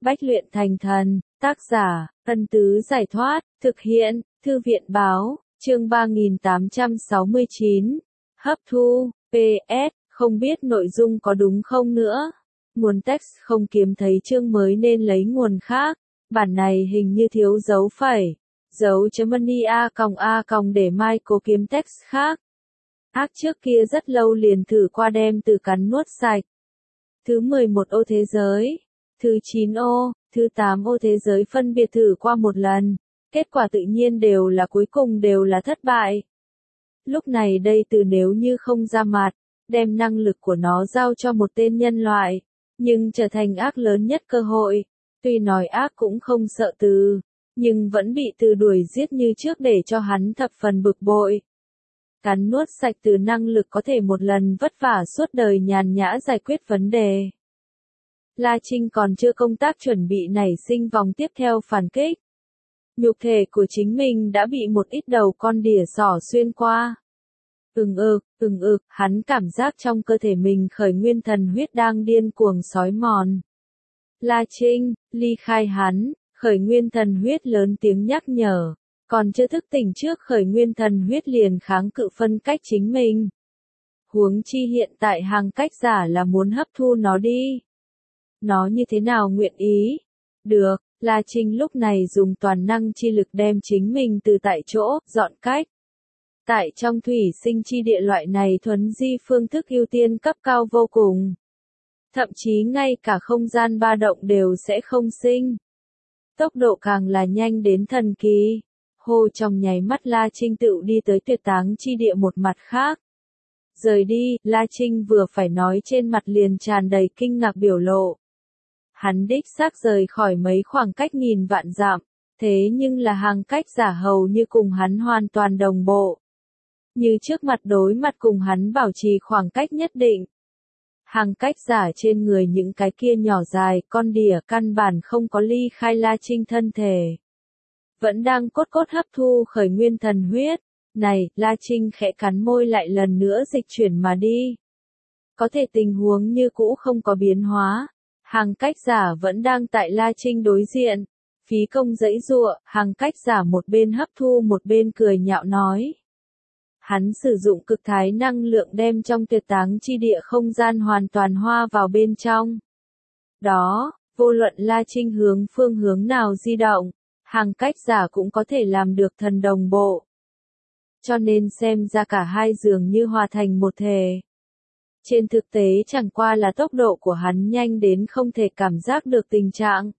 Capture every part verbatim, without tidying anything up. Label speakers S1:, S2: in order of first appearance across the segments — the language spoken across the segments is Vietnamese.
S1: Bách luyện thành thần, tác giả, Ân Tứ Giải Thoát, thực hiện, Thư viện Báo, chương ba nghìn tám trăm sáu mươi chín, hấp thu, pê ét, không biết nội dung có đúng không nữa. Nguồn text không kiếm thấy chương mới nên lấy nguồn khác, bản này hình như thiếu dấu phẩy, dấu chấm money a còng a còng để mai cố kiếm text khác. Ác trước kia rất lâu liền thử qua đem từ cắn nuốt sạch. Thứ mười một ô thế giới, thứ chín ô, thứ tám ô thế giới phân biệt thử qua một lần, kết quả tự nhiên đều là cuối cùng đều là thất bại. Lúc này đây từ nếu như không ra mặt, đem năng lực của nó giao cho một tên nhân loại, nhưng trở thành ác lớn nhất cơ hội, tuy nói ác cũng không sợ từ, nhưng vẫn bị từ đuổi giết như trước để cho hắn thập phần bực bội. Cắn nuốt sạch từ năng lực có thể một lần vất vả suốt đời nhàn nhã giải quyết vấn đề. La Trinh còn chưa công tác chuẩn bị nảy sinh vòng tiếp theo phản kích. Nhục thể của chính mình đã bị một ít đầu con đỉa sỏ xuyên qua. Ừng ực, ừng ực, hắn cảm giác trong cơ thể mình khởi nguyên thần huyết đang điên cuồng xói mòn. La Trinh, ly khai hắn, khởi nguyên thần huyết lớn tiếng nhắc nhở, còn chưa thức tỉnh trước khởi nguyên thần huyết liền kháng cự phân cách chính mình. Huống chi hiện tại hàng cách giả là muốn hấp thu nó đi. Nó như thế nào nguyện ý? Được, La Trinh lúc này dùng toàn năng chi lực đem chính mình từ tại chỗ, dọn cách. Tại trong thủy sinh chi địa loại này thuấn di phương thức ưu tiên cấp cao vô cùng. Thậm chí ngay cả không gian ba động đều sẽ không sinh. Tốc độ càng là nhanh đến thần kỳ. Hô trong nháy mắt La Trinh tựu đi tới tuyệt táng chi địa một mặt khác. Rời đi, La Trinh vừa phải nói trên mặt liền tràn đầy kinh ngạc biểu lộ. Hắn đích xác rời khỏi mấy khoảng cách nghìn vạn dặm, thế nhưng là hàng cách giả hầu như cùng hắn hoàn toàn đồng bộ. Như trước mặt đối mặt cùng hắn bảo trì khoảng cách nhất định. Hàng cách giả trên người những cái kia nhỏ dài, con đỉa căn bản không có ly khai La Trinh thân thể. Vẫn đang cốt cốt hấp thu khởi nguyên thần huyết. Này, La Trinh khẽ cắn môi lại lần nữa dịch chuyển mà đi. Có thể tình huống như cũ không có biến hóa. Hàng cách giả vẫn đang tại La Trinh đối diện. Phí công dãy giụa, hàng cách giả một bên hấp thu một bên cười nhạo nói. Hắn sử dụng cực thái năng lượng đem trong tuyệt táng chi địa không gian hoàn toàn hoa vào bên trong. Đó, vô luận La Trinh hướng phương hướng nào di động, hàng cách giả cũng có thể làm được thần đồng bộ. Cho nên xem ra cả hai dường như hòa thành một thể. Trên thực tế chẳng qua là tốc độ của hắn nhanh đến không thể cảm giác được tình trạng.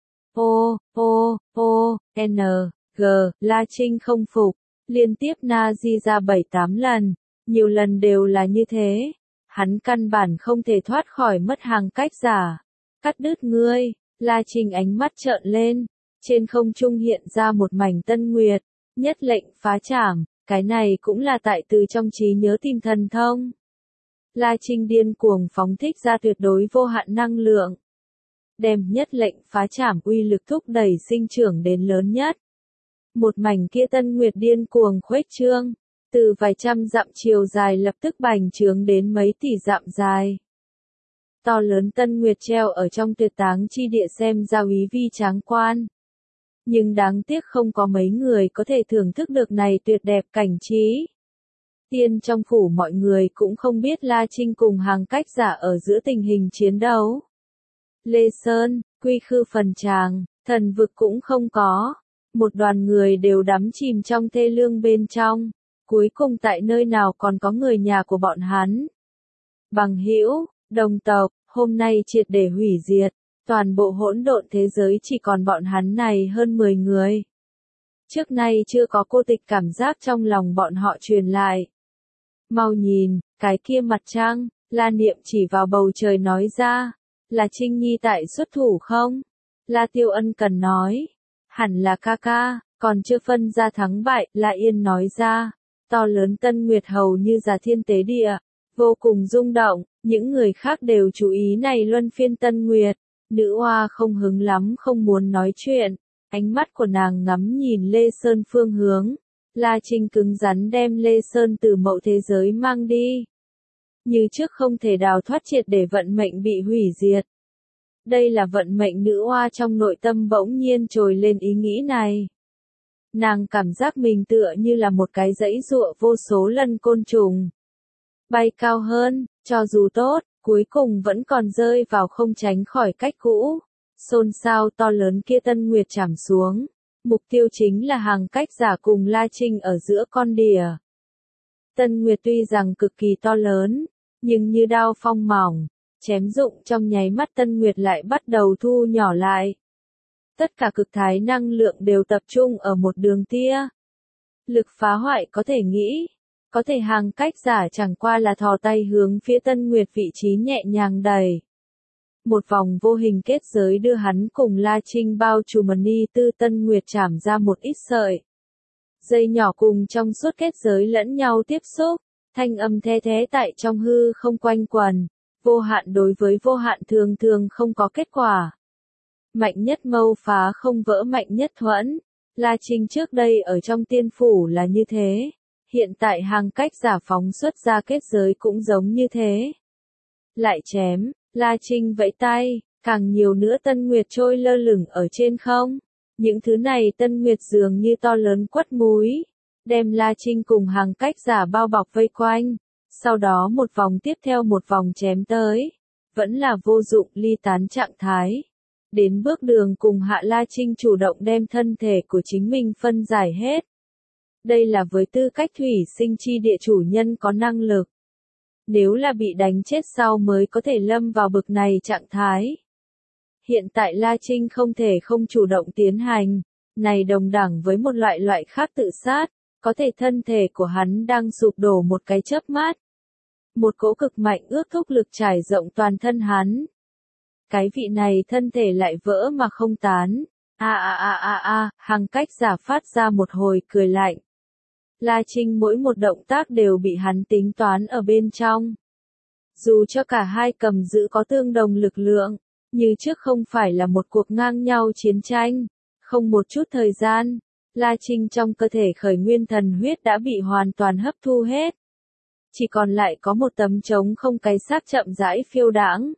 S1: O, O, O, N, G, La Trinh không phục, liên tiếp na di ra bảy tám lần, nhiều lần đều là như thế. Hắn căn bản không thể thoát khỏi mất hàng cách giả. Cắt đứt ngươi, La Trinh ánh mắt trợn lên, trên không trung hiện ra một mảnh tân nguyệt, nhất lệnh phá trảm, cái này cũng là tại từ trong trí nhớ tìm thần thông. La Trinh điên cuồng phóng thích ra tuyệt đối vô hạn năng lượng. Đem nhất lệnh phá trảm uy lực thúc đẩy sinh trưởng đến lớn nhất. Một mảnh kia tân nguyệt điên cuồng khuếch trương, từ vài trăm dặm chiều dài lập tức bành trướng đến mấy tỷ dặm dài. To lớn tân nguyệt treo ở trong tuyệt táng chi địa xem ra úy vi tráng quan. Nhưng đáng tiếc không có mấy người có thể thưởng thức được này tuyệt đẹp cảnh trí. Tiên trong phủ mọi người cũng không biết La Trinh cùng hàng cách giả ở giữa tình hình chiến đấu. Lê Sơn, Quy Khư Phần Tràng, thần vực cũng không có. Một đoàn người đều đắm chìm trong thê lương bên trong. Cuối cùng tại nơi nào còn có người nhà của bọn hắn. Bằng hữu, đồng tộc, hôm nay triệt để hủy diệt. Toàn bộ hỗn độn thế giới chỉ còn bọn hắn này hơn mười người. Trước nay chưa có cô tịch cảm giác trong lòng bọn họ truyền lại. Mau nhìn, cái kia mặt trăng, La Niệm chỉ vào bầu trời nói ra. Là Trinh Nhi tại xuất thủ không? La Tiêu Ân cần nói. Hẳn là ca ca, còn chưa phân ra thắng bại, La Yên nói ra. To lớn tân nguyệt hầu như giả thiên tế địa. Vô cùng rung động, những người khác đều chú ý này luân phiên tân nguyệt. Nữ oa không hứng lắm không muốn nói chuyện, ánh mắt của nàng ngắm nhìn Lê Sơn phương hướng. La Trinh cứng rắn đem Lê Sơn từ mậu thế giới mang đi. Như trước không thể đào thoát triệt để vận mệnh bị hủy diệt. Đây là vận mệnh nữ oa trong nội tâm bỗng nhiên trồi lên ý nghĩ này. Nàng cảm giác mình tựa như là một cái giãy giụa vô số lần côn trùng. Bay cao hơn, cho dù tốt, cuối cùng vẫn còn rơi vào không tránh khỏi cách cũ. Xôn xao to lớn kia Tân Nguyệt chảm xuống. Mục tiêu chính là Hàng Cách Giả cùng La Trinh ở giữa con đìa. Tân Nguyệt tuy rằng cực kỳ to lớn, nhưng như đao phong mỏng, chém dụng trong nháy mắt Tân Nguyệt lại bắt đầu thu nhỏ lại. Tất cả cực thái năng lượng đều tập trung ở một đường tia. Lực phá hoại có thể nghĩ, có thể Hàng Cách Giả chẳng qua là thò tay hướng phía Tân Nguyệt vị trí nhẹ nhàng đẩy. Một vòng vô hình kết giới đưa hắn cùng La Trinh bao trùm ni tư Tân Nguyệt chảm ra một ít sợi. Dây nhỏ cùng trong suốt kết giới lẫn nhau tiếp xúc, thanh âm the thế tại trong hư không quanh quần, vô hạn đối với vô hạn thường thường không có kết quả. Mạnh nhất mâu phá không vỡ mạnh nhất thuẫn, La Trinh trước đây ở trong tiên phủ là như thế, hiện tại Hàng Cách Giả phóng xuất ra kết giới cũng giống như thế. Lại chém, La Trinh vẫy tay, càng nhiều nữa Tân Nguyệt trôi lơ lửng ở trên không. Những thứ này Tân Nguyệt dường như to lớn quất múi, đem La Trinh cùng Hàng Cách Giả bao bọc vây quanh, sau đó một vòng tiếp theo một vòng chém tới, vẫn là vô dụng ly tán trạng thái. Đến bước đường cùng hạ La Trinh chủ động đem thân thể của chính mình phân giải hết. Đây là với tư cách thủy sinh chi địa chủ nhân có năng lực. Nếu là bị đánh chết sau mới có thể lâm vào bực này trạng thái. Hiện tại La Trinh không thể không chủ động tiến hành, này đồng đẳng với một loại loại khác tự sát, có thể thân thể của hắn đang sụp đổ một cái chớp mắt. Một cỗ cực mạnh ước thúc lực trải rộng toàn thân hắn. Cái vị này thân thể lại vỡ mà không tán. A a a a a, Hàng Cách Giả phát ra một hồi cười lạnh. La Trinh mỗi một động tác đều bị hắn tính toán ở bên trong. Dù cho cả hai cầm giữ có tương đồng lực lượng, như trước không phải là một cuộc ngang nhau chiến tranh, không một chút thời gian, La Trinh trong cơ thể khởi nguyên thần huyết đã bị hoàn toàn hấp thu hết. Chỉ còn lại có một tấm trống không cái xác chậm rãi phiêu đãng.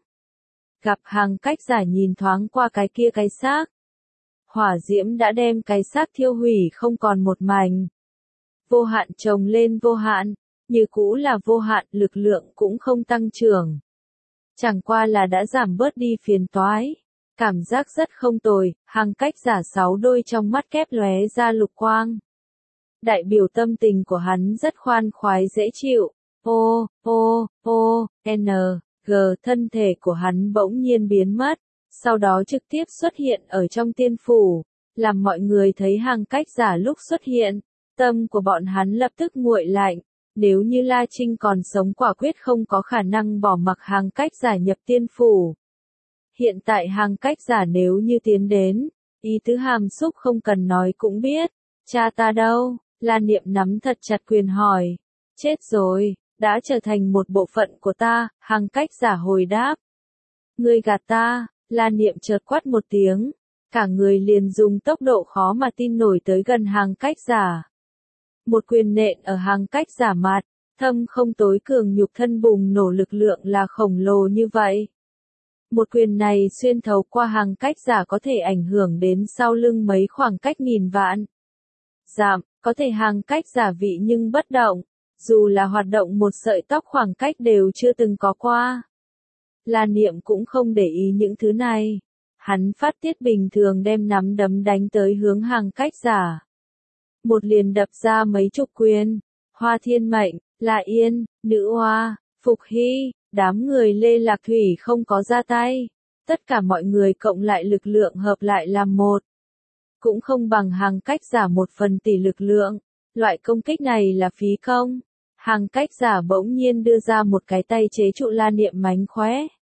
S1: Gặp Hàng Cách Giả nhìn thoáng qua cái kia cái xác. Hỏa diễm đã đem cái xác thiêu hủy không còn một mảnh. Vô hạn chồng lên vô hạn, như cũ là vô hạn, lực lượng cũng không tăng trưởng. Chẳng qua là đã giảm bớt đi phiền toái. Cảm giác rất không tồi, Hàng Cách Giả sáu đôi trong mắt kép lóe ra lục quang. Đại biểu tâm tình của hắn rất khoan khoái dễ chịu. O, O, O, N, G thân thể của hắn bỗng nhiên biến mất, sau đó trực tiếp xuất hiện ở trong tiên phủ, làm mọi người thấy Hàng Cách Giả lúc xuất hiện, tâm của bọn hắn lập tức nguội lạnh. Nếu như La Trinh còn sống quả quyết không có khả năng bỏ mặc Hàng Cách Giả nhập tiên phủ. Hiện tại Hàng Cách Giả nếu như tiến đến, ý tứ hàm xúc không cần nói cũng biết. Cha ta đâu? La Niệm nắm thật chặt quyền hỏi. Chết rồi, đã trở thành một bộ phận của ta, Hàng Cách Giả hồi đáp. Ngươi gạt ta, La Niệm chợt quát một tiếng. Cả người liền dùng tốc độ khó mà tin nổi tới gần Hàng Cách Giả. Một quyền nện ở Hàng Cách Giả mặt, thâm không tối cường nhục thân bùng nổ lực lượng là khổng lồ như vậy. Một quyền này xuyên thấu qua Hàng Cách Giả có thể ảnh hưởng đến sau lưng mấy khoảng cách nghìn vạn. Giảm, có thể Hàng Cách Giả vị nhưng bất động, dù là hoạt động một sợi tóc khoảng cách đều chưa từng có qua. La Niệm cũng không để ý những thứ này. Hắn phát tiết bình thường đem nắm đấm đánh tới hướng Hàng Cách Giả. Một liền đập ra mấy chục quyền. Hoa Thiên Mệnh, La Yên, Nữ Hoa, Phục Hy, đám người Lê Lạc Thủy không có ra tay. Tất cả mọi người cộng lại lực lượng hợp lại làm một. Cũng không bằng Hàng Cách Giả một phần tỷ lực lượng. Loại công kích này là phí công. Hàng Cách Giả bỗng nhiên đưa ra một cái tay chế trụ La Niệm mánh khóe.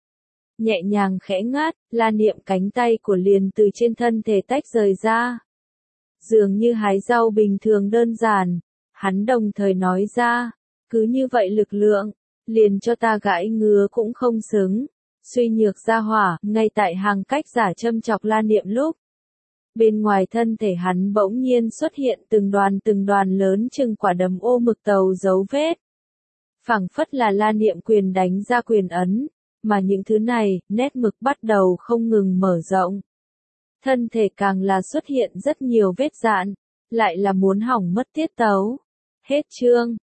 S1: Nhẹ nhàng khẽ ngát, La Niệm cánh tay của liền từ trên thân thể tách rời ra. Dường như hái rau bình thường đơn giản, hắn đồng thời nói ra, cứ như vậy lực lượng, liền cho ta gãi ngứa cũng không xứng. Suy nhược ra hỏa, ngay tại Hàng Cách Giả châm chọc La Niệm lúc. Bên ngoài thân thể hắn bỗng nhiên xuất hiện từng đoàn từng đoàn lớn chừng quả đấm ô mực tàu dấu vết. Phảng phất là La Niệm quyền đánh ra quyền ấn, mà những thứ này, nét mực bắt đầu không ngừng mở rộng. Thân thể càng là xuất hiện rất nhiều vết dạn, lại là muốn hỏng mất tiết tấu. Hết chương.